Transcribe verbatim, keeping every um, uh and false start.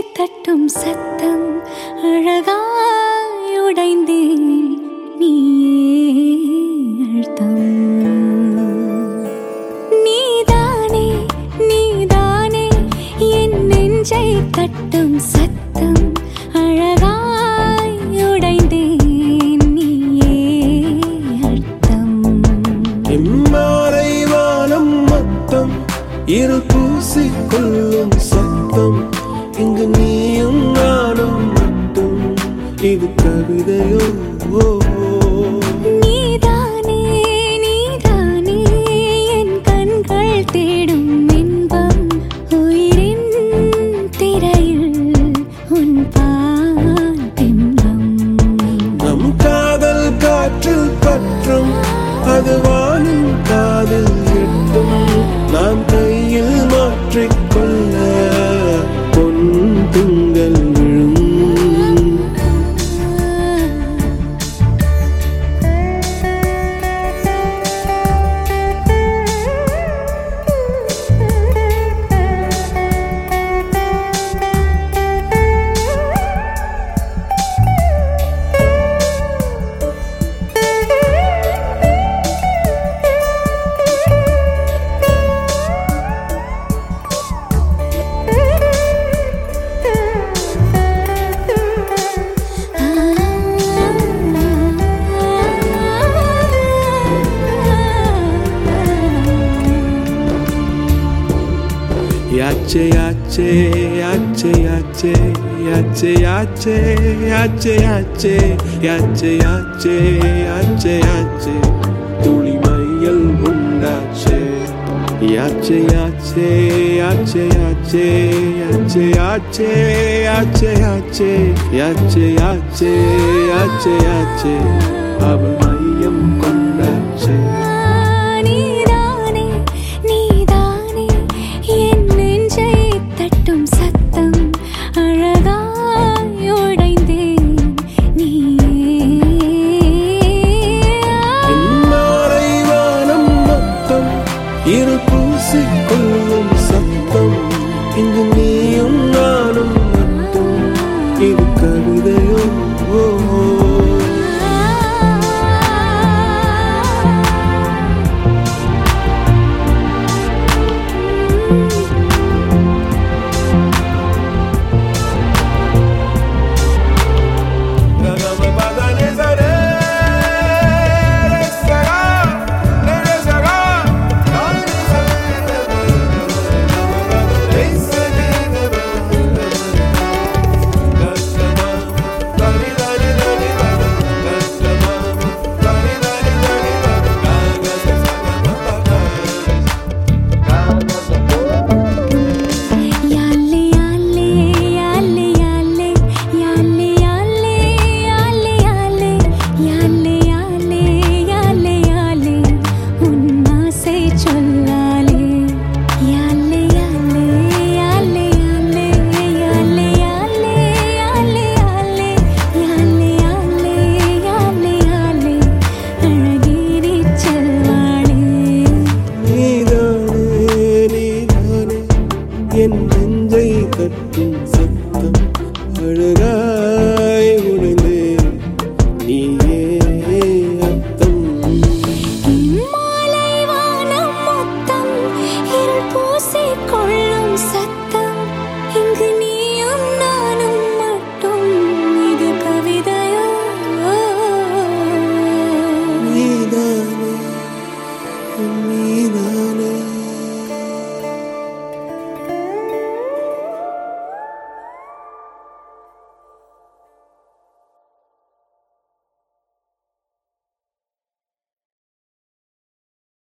தட்டும் சத்தம் அழகாய் உடைந்தேன் நீயே அழுத்தம். நீதானே நீதானே என் நெஞ்சை தட்டும் சத்தம் அழகாய் உடைந்தேன் நீயே அழுத்தம். இம்மாலை வானம் மொத்தம் இரு பூசிக்கொள்ளும் சத்தம் இங்கு நீயும் நானும் மட்டும் இது கவிதையோ? நீதானே நீதானே என் கண்கள் தேடும் இன்பம் உயிரின் திரையில் உன் பால் பிம்பம். நம் காதல் காற்றில் பற்றும் அது வானின் காதில் எட்டும் நாம் கையில் மாற்றிக்கொள்ள பொன் திங்கள் விழும். Yache yache yache yache yache yache yache yache yache yache yache yache tuli mayal undache. Yache yache yache yache yache yache yache yache yache yache yache yache aval mayam kondache. இரு பூசிக்கொள்ளும் சத்தம் இங்கு நீயும் நானும் மட்டும் இது கவிதையோ? என் நெஞ்சை தட்டும் சத்தம் அழகாய் உடைந்தேன் நீயே அர்த்தம். இம்மாலை வானம் மொத்தம் இருள் பூசிக்கொள்ளும் சத்தம் இங்கு நீயும் நானும் மட்டும் இது கவிதையோ? நீதானே நீதானே